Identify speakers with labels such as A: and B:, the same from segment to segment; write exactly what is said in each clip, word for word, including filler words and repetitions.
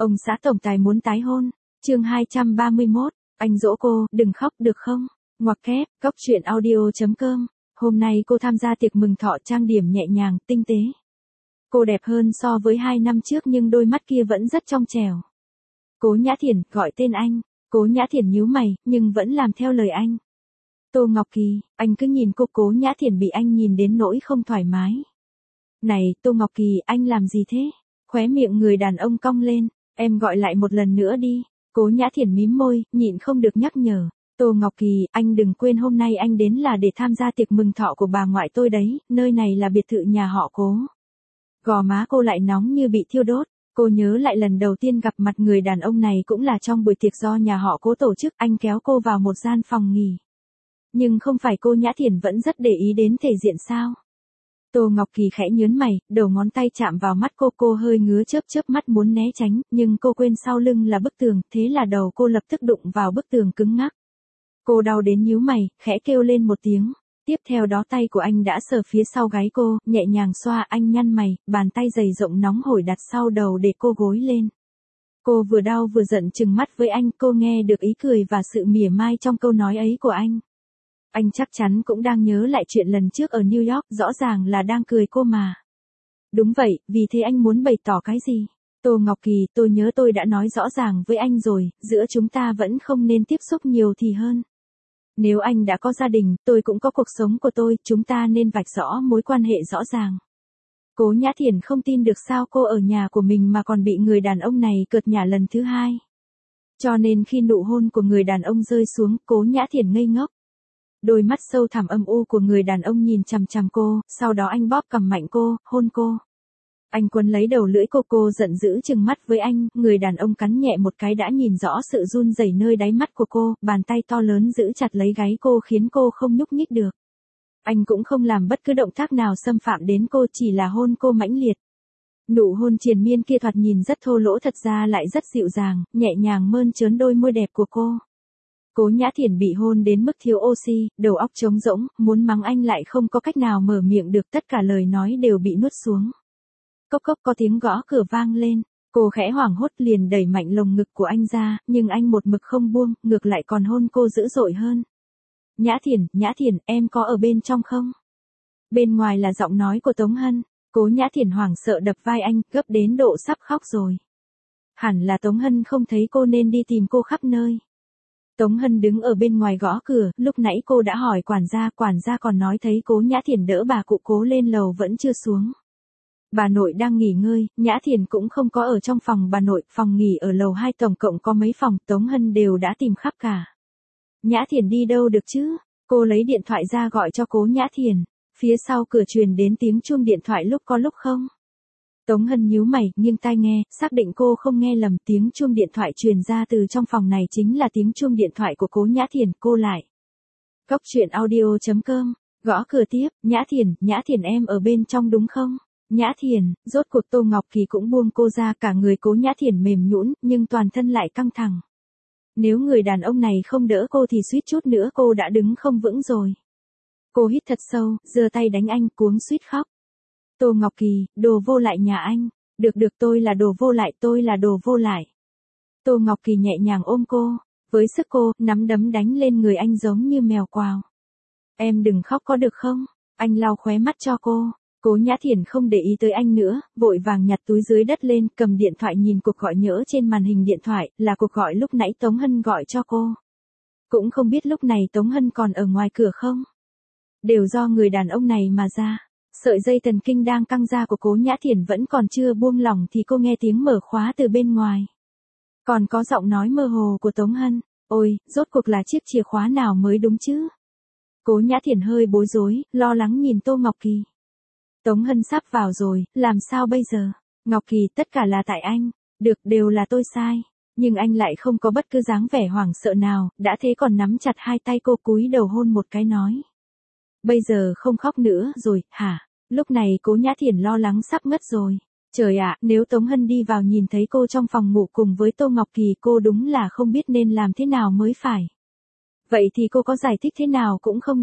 A: Ông xã tổng tài muốn tái hôn. Chương hai trăm ba mươi mốt, anh dỗ cô, đừng khóc được không? Ngoặc kép, góc truyện audio chấm com. Hôm nay cô tham gia tiệc mừng thọ trang điểm nhẹ nhàng, tinh tế. Cô đẹp hơn so với hai năm trước nhưng đôi mắt kia vẫn rất trong trẻo. Cố Nhã Thiển, gọi tên anh. Cố Nhã Thiển nhíu mày, nhưng vẫn làm theo lời anh. Tô Ngọc Kỳ, anh cứ nhìn cô. Cố Nhã Thiển bị anh nhìn đến nỗi không thoải mái. Này, Tô Ngọc Kỳ, anh làm gì thế? Khóe miệng người đàn ông cong lên, em gọi lại một lần nữa đi. Cố Nhã Thiển mím môi, nhịn không được nhắc nhở. Tô Ngọc Kỳ, anh đừng quên hôm nay anh đến là để tham gia tiệc mừng thọ của bà ngoại tôi đấy, nơi này là biệt thự nhà họ Cố. Gò má cô lại nóng như bị thiêu đốt. Cô nhớ lại lần đầu tiên gặp mặt người đàn ông này cũng là trong buổi tiệc do nhà họ Cố tổ chức. Anh kéo cô vào một gian phòng nghỉ. Nhưng không phải cô Nhã Thiển vẫn rất để ý đến thể diện sao? Tô Ngọc Kỳ khẽ nhớn mày, đầu ngón tay chạm vào mắt cô. Cô hơi ngứa chớp chớp mắt muốn né tránh, nhưng cô quên sau lưng là bức tường, thế là đầu cô lập tức đụng vào bức tường cứng ngắc. Cô đau đến nhíu mày, khẽ kêu lên một tiếng. Tiếp theo đó tay của anh đã sờ phía sau gáy cô, nhẹ nhàng xoa. Anh nhăn mày, bàn tay dày rộng nóng hổi đặt sau đầu để cô gối lên. Cô vừa đau vừa giận trừng mắt với anh. Cô nghe được ý cười và sự mỉa mai trong câu nói ấy của anh. Anh chắc chắn cũng đang nhớ lại chuyện lần trước ở New York, rõ ràng là đang cười cô mà. Đúng vậy, vì thế anh muốn bày tỏ cái gì? Tô Ngọc Kỳ, tôi nhớ tôi đã nói rõ ràng với anh rồi, giữa chúng ta vẫn không nên tiếp xúc nhiều thì hơn. Nếu anh đã có gia đình, tôi cũng có cuộc sống của tôi, chúng ta nên vạch rõ mối quan hệ rõ ràng. Cố Nhã Thiển không tin được sao cô ở nhà của mình mà còn bị người đàn ông này cợt nhả lần thứ hai. Cho nên khi nụ hôn của người đàn ông rơi xuống, Cố Nhã Thiển ngây ngốc. Đôi mắt sâu thẳm âm u của người đàn ông nhìn chằm chằm cô, sau đó anh bóp cằm mạnh cô, hôn cô. Anh quấn lấy đầu lưỡi cô. Cô giận dữ trừng mắt với anh. Người đàn ông cắn nhẹ một cái đã nhìn rõ sự run rẩy nơi đáy mắt của cô, bàn tay to lớn giữ chặt lấy gáy cô khiến cô không nhúc nhích được. Anh cũng không làm bất cứ động tác nào xâm phạm đến cô, chỉ là hôn cô mãnh liệt. Nụ hôn triền miên kia thoạt nhìn rất thô lỗ, thật ra lại rất dịu dàng, nhẹ nhàng mơn trớn đôi môi đẹp của cô. Cố Nhã Thiển bị hôn đến mức thiếu oxy, đầu óc trống rỗng, muốn mắng anh lại không có cách nào mở miệng được, tất cả lời nói đều bị nuốt xuống. Cốc cốc có tiếng gõ cửa vang lên, cô khẽ hoảng hốt liền đẩy mạnh lồng ngực của anh ra, nhưng anh một mực không buông, ngược lại còn hôn cô dữ dội hơn. Nhã Thiển, Nhã Thiển, em có ở bên trong không? Bên ngoài là giọng nói của Tống Hân. Cố Nhã Thiển hoảng sợ đập vai anh, gấp đến độ sắp khóc rồi. Hẳn là Tống Hân không thấy cô nên đi tìm cô khắp nơi. Tống Hân đứng ở bên ngoài gõ cửa, lúc nãy cô đã hỏi quản gia, quản gia còn nói thấy Cố Nhã Thiển đỡ bà cụ Cố lên lầu vẫn chưa xuống. Bà nội đang nghỉ ngơi, Nhã Thiển cũng không có ở trong phòng bà nội, phòng nghỉ ở lầu hai tổng cộng có mấy phòng, Tống Hân đều đã tìm khắp cả. Nhã Thiển đi đâu được chứ? Cô lấy điện thoại ra gọi cho Cố Nhã Thiển, phía sau cửa truyền đến tiếng chuông điện thoại lúc có lúc không. Tống Hân nhíu mày, nghiêng tai nghe, xác định cô không nghe lầm, tiếng chuông điện thoại truyền ra từ trong phòng này chính là tiếng chuông điện thoại của Cố Nhã Thiển. Cô lại. Góc truyện audio chấm com, gõ cửa tiếp. Nhã Thiển, Nhã Thiển em ở bên trong đúng không? Nhã Thiển, rốt cuộc Tô Ngọc Kỳ cũng buông cô ra, cả người Cố Nhã Thiển mềm nhũn, nhưng toàn thân lại căng thẳng. Nếu người đàn ông này không đỡ cô thì suýt chút nữa cô đã đứng không vững rồi. Cô hít thật sâu, giơ tay đánh anh, cuống suýt khóc. Tô Ngọc Kỳ, đồ vô lại nhà anh. Được được, tôi là đồ vô lại, tôi là đồ vô lại. Tô Ngọc Kỳ nhẹ nhàng ôm cô, với sức cô, nắm đấm đánh lên người anh giống như mèo quào. Em đừng khóc có được không? Anh lau khóe mắt cho cô. Cố Nhã Thiển không để ý tới anh nữa, vội vàng nhặt túi dưới đất lên, cầm điện thoại nhìn cuộc gọi nhỡ trên màn hình điện thoại, là cuộc gọi lúc nãy Tống Hân gọi cho cô. Cũng không biết lúc này Tống Hân còn ở ngoài cửa không? Đều do người đàn ông này mà ra. Sợi dây thần kinh đang căng ra của Cố Nhã Thiển vẫn còn chưa buông lỏng thì cô nghe tiếng mở khóa từ bên ngoài. Còn có giọng nói mơ hồ của Tống Hân. Ôi, rốt cuộc là chiếc chìa khóa nào mới đúng chứ? Cố Nhã Thiển hơi bối rối, lo lắng nhìn Tô Ngọc Kỳ. Tống Hân sắp vào rồi, làm sao bây giờ? Ngọc Kỳ, tất cả là tại anh. Được, đều là tôi sai. Nhưng anh lại không có bất cứ dáng vẻ hoảng sợ nào, đã thế còn nắm chặt hai tay cô, cúi đầu hôn một cái nói. Bây giờ không khóc nữa rồi, hả? Lúc này Cố Nhã Thiển lo lắng sắp ngất rồi. Trời ạ, nếu Tống Hân đi vào nhìn thấy cô trong phòng ngủ cùng với Tô Ngọc Kỳ, cô đúng là không biết nên làm thế nào mới phải. Vậy thì cô có giải thích thế nào cũng không được.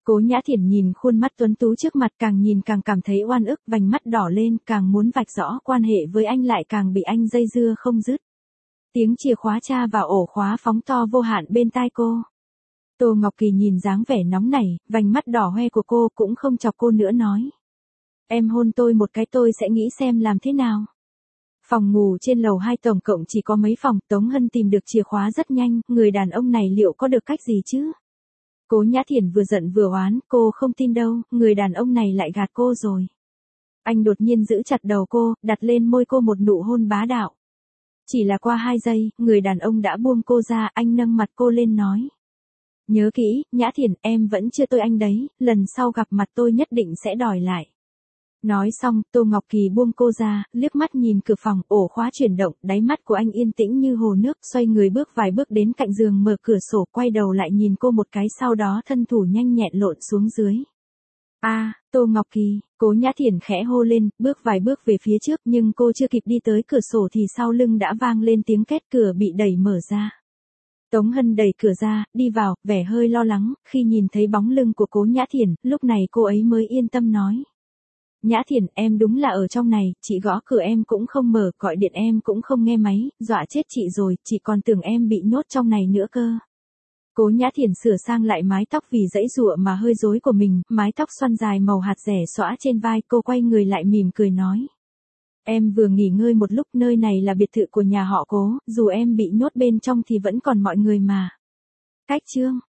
A: Cố Nhã Thiển nhìn khuôn mắt tuấn tú trước mặt, càng nhìn càng cảm thấy oan ức, vành mắt đỏ lên, càng muốn vạch rõ quan hệ với anh lại càng bị anh dây dưa không dứt. Tiếng chìa khóa tra vào ổ khóa phóng to vô hạn bên tai cô. Tô Ngọc Kỳ nhìn dáng vẻ nóng nảy, vành mắt đỏ hoe của cô cũng không chọc cô nữa nói. Em hôn tôi một cái tôi sẽ nghĩ xem làm thế nào. Phòng ngủ trên lầu hai tổng cộng chỉ có mấy phòng, Tống Hân tìm được chìa khóa rất nhanh, người đàn ông này liệu có được cách gì chứ? Cố Nhã Thiển vừa giận vừa oán, cô không tin đâu, người đàn ông này lại gạt cô rồi. Anh đột nhiên giữ chặt đầu cô, đặt lên môi cô một nụ hôn bá đạo. Chỉ là qua hai giây, người đàn ông đã buông cô ra, anh nâng mặt cô lên nói. Nhớ kỹ, Nhã Thiển, em vẫn chưa tôi anh đấy, lần sau gặp mặt tôi nhất định sẽ đòi lại. Nói xong, Tô Ngọc Kỳ buông cô ra, liếc mắt nhìn cửa phòng, ổ khóa chuyển động, đáy mắt của anh yên tĩnh như hồ nước, xoay người bước vài bước đến cạnh giường mở cửa sổ, quay đầu lại nhìn cô một cái sau đó thân thủ nhanh nhẹn lộn xuống dưới. A, à, Tô Ngọc Kỳ, Cố Nhã Thiển khẽ hô lên, bước vài bước về phía trước nhưng cô chưa kịp đi tới cửa sổ thì sau lưng đã vang lên tiếng két, cửa bị đẩy mở ra. Tống Hân đẩy cửa ra, đi vào, vẻ hơi lo lắng, khi nhìn thấy bóng lưng của Cố Nhã Thiển, lúc này cô ấy mới yên tâm nói. Nhã Thiển, em đúng là ở trong này, chị gõ cửa em cũng không mở, gọi điện em cũng không nghe máy, dọa chết chị rồi, chị còn tưởng em bị nhốt trong này nữa cơ. Cố Nhã Thiển sửa sang lại mái tóc vì dãy dụa mà hơi rối của mình, mái tóc xoăn dài màu hạt rẻ xõa trên vai, cô quay người lại mỉm cười nói. Em vừa nghỉ ngơi một lúc, nơi này là biệt thự của nhà họ Cố, dù em bị nhốt bên trong thì vẫn còn mọi người mà. Cách chương